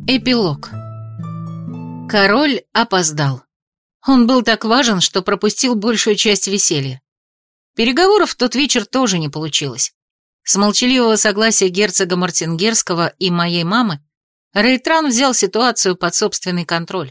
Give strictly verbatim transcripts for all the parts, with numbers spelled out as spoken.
Эпилог. Король опоздал. Он был так важен, что пропустил большую часть веселья. Переговоров в тот вечер тоже не получилось. С молчаливого согласия герцога Мартингерского и моей мамы Рейтран взял ситуацию под собственный контроль.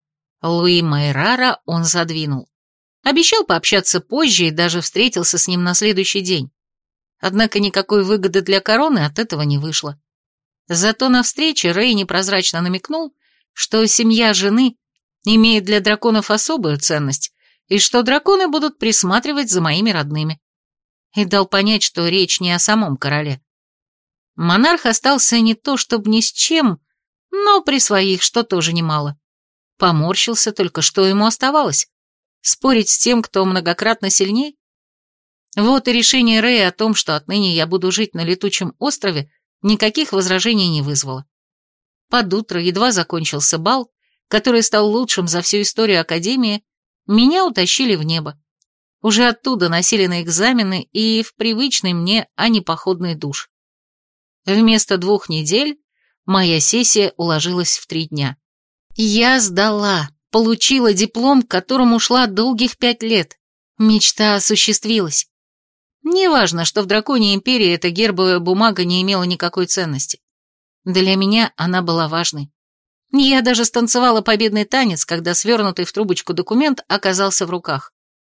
Луи Майрара он задвинул. Обещал пообщаться позже и даже встретился с ним на следующий день. Однако никакой выгоды для короны от этого не вышло. Зато на встрече Рей непрозрачно намекнул, что семья жены имеет для драконов особую ценность, и что драконы будут присматривать за моими родными. И дал понять, что речь не о самом короле. Монарх остался не то чтобы ни с чем, но при своих, что тоже немало. Поморщился только, что ему оставалось. Спорить с тем, кто многократно сильней? Вот и решение Рэя о том, что отныне я буду жить на летучем острове, никаких возражений не вызвало. Под утро едва закончился бал, который стал лучшим за всю историю Академии, меня утащили в небо. Уже оттуда носили на экзамены и в привычный мне, а не походный душ. Вместо двух недель моя сессия уложилась в три дня. Я сдала, получила диплом, к которому шла долгих пять лет. Мечта осуществилась. Неважно, что в Драконьей империи эта гербовая бумага не имела никакой ценности. Для меня она была важной. Я даже станцевала победный танец, когда свернутый в трубочку документ оказался в руках.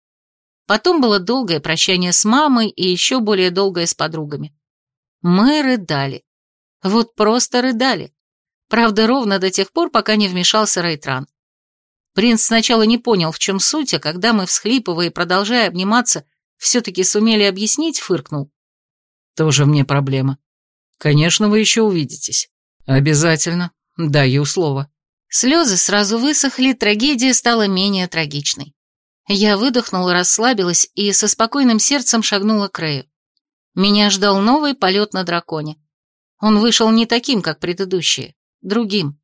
Потом было долгое прощание с мамой и еще более долгое с подругами. Мы рыдали. Вот просто рыдали. Правда, ровно до тех пор, пока не вмешался Рейтран. Принц сначала не понял, в чем суть, а когда мы, всхлипывая и продолжая обниматься, все-таки сумели объяснить, фыркнул. Тоже мне проблема. Конечно, вы еще увидитесь. Обязательно. Даю слово. Слезы сразу высохли, трагедия стала менее трагичной. Я выдохнула, расслабилась и со спокойным сердцем шагнула к Рэю. Меня ждал новый полет на драконе. Он вышел не таким, как предыдущие, другим.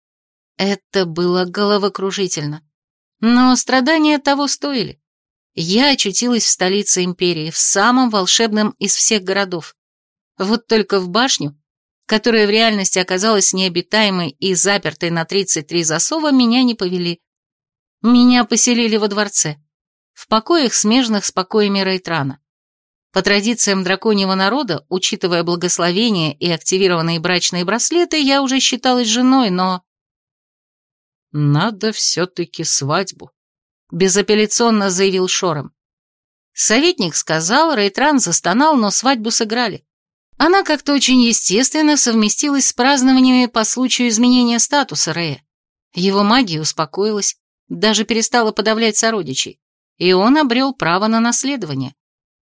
Это было головокружительно. Но страдания того стоили. Я очутилась в столице империи, в самом волшебном из всех городов. Вот только в башню, которая в реальности оказалась необитаемой и запертой на тридцать три засова, меня не повели. Меня поселили во дворце, в покоях, смежных с покоями Рейтрана. По традициям драконьего народа, учитывая благословения и активированные брачные браслеты, я уже считалась женой, но... «Надо все-таки свадьбу», — безапелляционно заявил Шором. Советник сказал, Рейтран застонал, но свадьбу сыграли. Она как-то очень естественно совместилась с празднованиями по случаю изменения статуса Рэя. Его магия успокоилась, даже перестала подавлять сородичей, и он обрел право на наследование.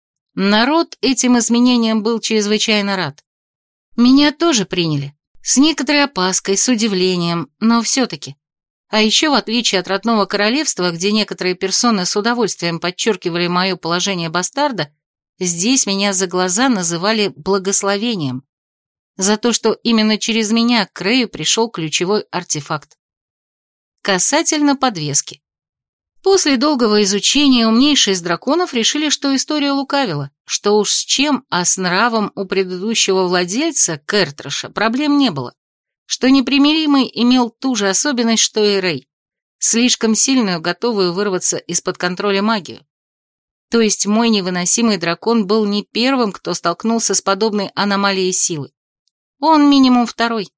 Народ этим изменениям был чрезвычайно рад. Меня тоже приняли, с некоторой опаской, с удивлением, но все-таки. А еще, в отличие от родного королевства, где некоторые персоны с удовольствием подчеркивали мое положение бастарда, здесь меня за глаза называли благословением. За то, что именно через меня к Рэю пришел ключевой артефакт. Касательно подвески. После долгого изучения умнейшие из драконов решили, что история лукавила, что уж с чем, а с нравом у предыдущего владельца, Кертраша, проблем не было, что непримиримый имел ту же особенность, что и Рэй, слишком сильную, готовую вырваться из-под контроля магию. То есть мой невыносимый дракон был не первым, кто столкнулся с подобной аномалией силы. Он минимум второй.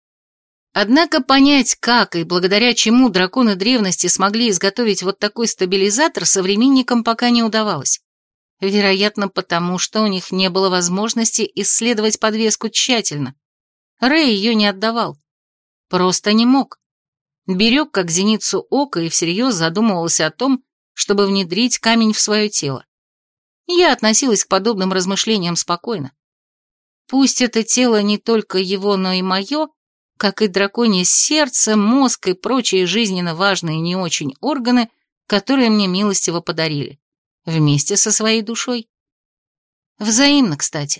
Однако понять, как и благодаря чему драконы древности смогли изготовить вот такой стабилизатор, современникам пока не удавалось. Вероятно, потому что у них не было возможности исследовать подвеску тщательно. Рэй ее не отдавал. Просто не мог. Берег как зеницу ока и всерьез задумывался о том, чтобы внедрить камень в свое тело. Я относилась к подобным размышлениям спокойно. Пусть это тело не только его, но и мое, как и драконье сердце, мозг и прочие жизненно важные не очень органы, которые мне милостиво подарили, вместе со своей душой. Взаимно, кстати.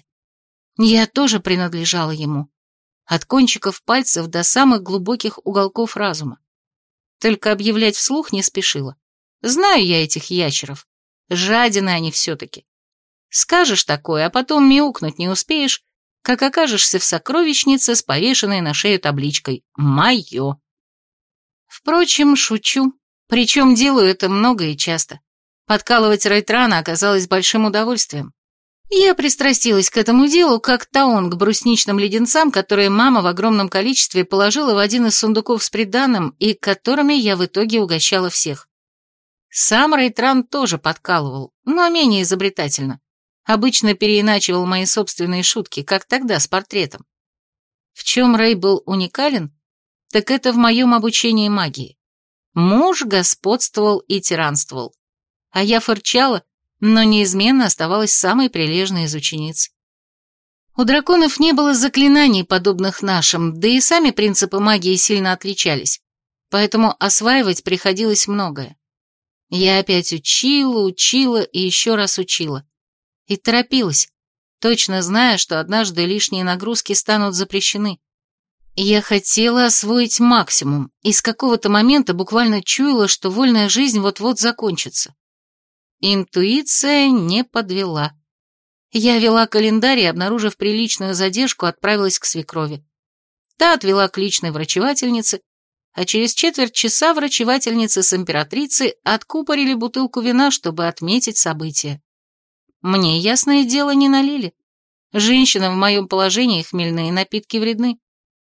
Я тоже принадлежала ему, от кончиков пальцев до самых глубоких уголков разума. Только объявлять вслух не спешила. Знаю я этих ящеров, жадины они все-таки. Скажешь такое, а потом мяукнуть не успеешь, как окажешься в сокровищнице с повешенной на шею табличкой «Моё». Впрочем, шучу, причем делаю это много и часто. Подкалывать Рейтрана оказалось большим удовольствием. Я пристрастилась к этому делу, как таон к брусничным леденцам, которые мама в огромном количестве положила в один из сундуков с приданым и которыми я в итоге угощала всех. Сам Рейтран тоже подкалывал, но менее изобретательно. Обычно переиначивал мои собственные шутки, как тогда с портретом. В чем Рей был уникален, так это в моем обучении магии. Муж господствовал и тиранствовал, а я фырчала, но неизменно оставалась самой прилежной из учениц. У драконов не было заклинаний, подобных нашим, да и сами принципы магии сильно отличались, поэтому осваивать приходилось многое. Я опять учила, учила и еще раз учила. И торопилась, точно зная, что однажды лишние нагрузки станут запрещены. Я хотела освоить максимум, и с какого-то момента буквально чуяла, что вольная жизнь вот-вот закончится. Интуиция не подвела. Я вела календарь и, обнаружив приличную задержку, отправилась к свекрови. Та отвела к личной врачевательнице, а через четверть часа врачевательницы с императрицей откупорили бутылку вина, чтобы отметить событие. Мне, ясное дело, не налили. Женщинам в моем положении хмельные напитки вредны.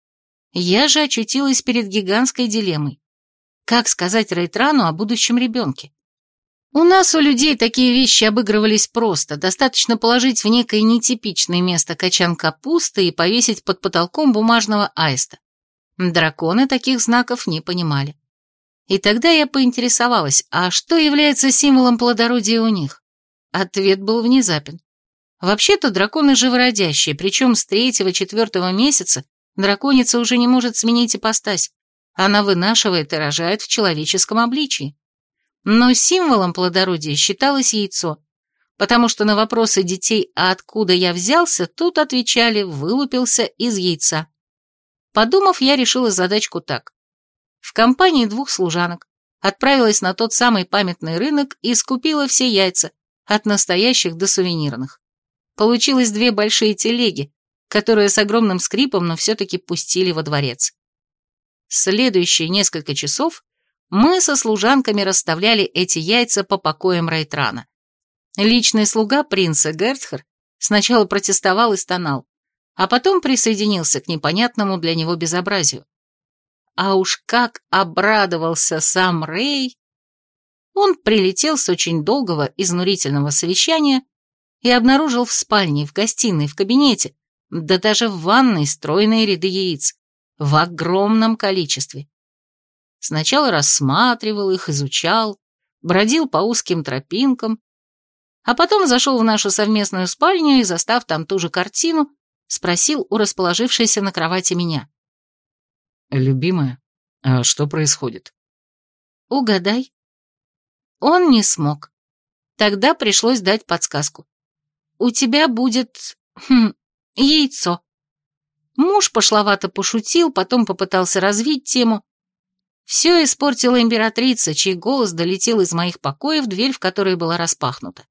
Я же очутилась перед гигантской дилеммой. Как сказать Рейтрану о будущем ребенке? У нас, у людей, такие вещи обыгрывались просто. Достаточно положить в некое нетипичное место качан капусты и повесить под потолком бумажного аиста. Драконы таких знаков не понимали. И тогда я поинтересовалась, а что является символом плодородия у них? Ответ был внезапен. Вообще-то драконы живородящие, причем с третьего-четвертого месяца драконица уже не может сменить ипостась. Она вынашивает и рожает в человеческом обличии. Но символом плодородия считалось яйцо, потому что на вопросы детей «а откуда я взялся?» тут отвечали «вылупился из яйца». Подумав, я решила задачку так. В компании двух служанок отправилась на тот самый памятный рынок и скупила все яйца, от настоящих до сувенирных. Получилось две большие телеги, которые с огромным скрипом, но все-таки пустили во дворец. Следующие несколько часов мы со служанками расставляли эти яйца по покоям Рейтрана. Личный слуга принца Гертхар сначала протестовал и стонал, а потом присоединился к непонятному для него безобразию. А уж как обрадовался сам Рей! Он прилетел с очень долгого, изнурительного совещания и обнаружил в спальне, в гостиной, в кабинете, да даже в ванной стройные ряды яиц, в огромном количестве. Сначала рассматривал их, изучал, бродил по узким тропинкам, а потом зашел в нашу совместную спальню и, застав там ту же картину, спросил у расположившейся на кровати меня. «Любимая, а что происходит?» «Угадай». Он не смог. Тогда пришлось дать подсказку. «У тебя будет... Хм, яйцо». Муж пошловато пошутил, потом попытался развить тему. Все испортила императрица, чей голос долетел из моих покоев в дверь, в которой была распахнута.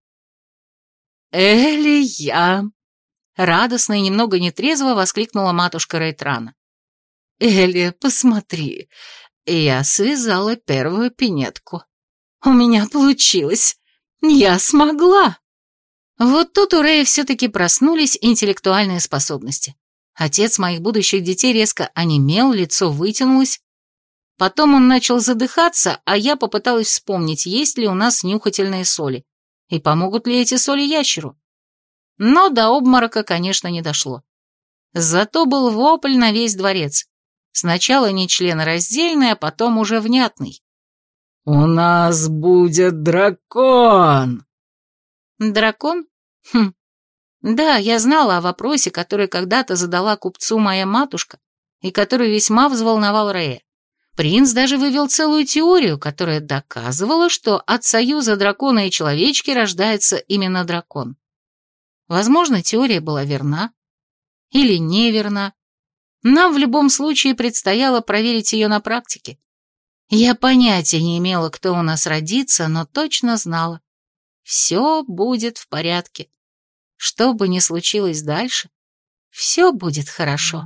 «Элия!» — радостно и немного нетрезво воскликнула матушка Рейтрана. «Элия, посмотри, я связала первую пинетку. У меня получилось. Я смогла!» Вот тут у Рэя все-таки проснулись интеллектуальные способности. Отец моих будущих детей резко онемел, лицо вытянулось. Потом он начал задыхаться, а я попыталась вспомнить, есть ли у нас нюхательные соли, и помогут ли эти соли ящеру. Но до обморока, конечно, не дошло. Зато был вопль на весь дворец. Сначала нечленораздельный, а потом уже внятный. «У нас будет дракон!» «Дракон? Хм. Да, я знала о вопросе, который когда-то задала купцу моя матушка, и который весьма взволновал Рэя. Принц даже вывел целую теорию, которая доказывала, что от союза дракона и человечки рождается именно дракон. Возможно, теория была верна или неверна. Нам в любом случае предстояло проверить ее на практике. Я понятия не имела, кто у нас родится, но точно знала. Все будет в порядке. Что бы ни случилось дальше, Все будет хорошо.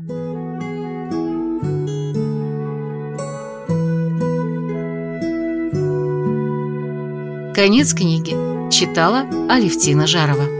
Конец книги. Читала Алевтина Жарова.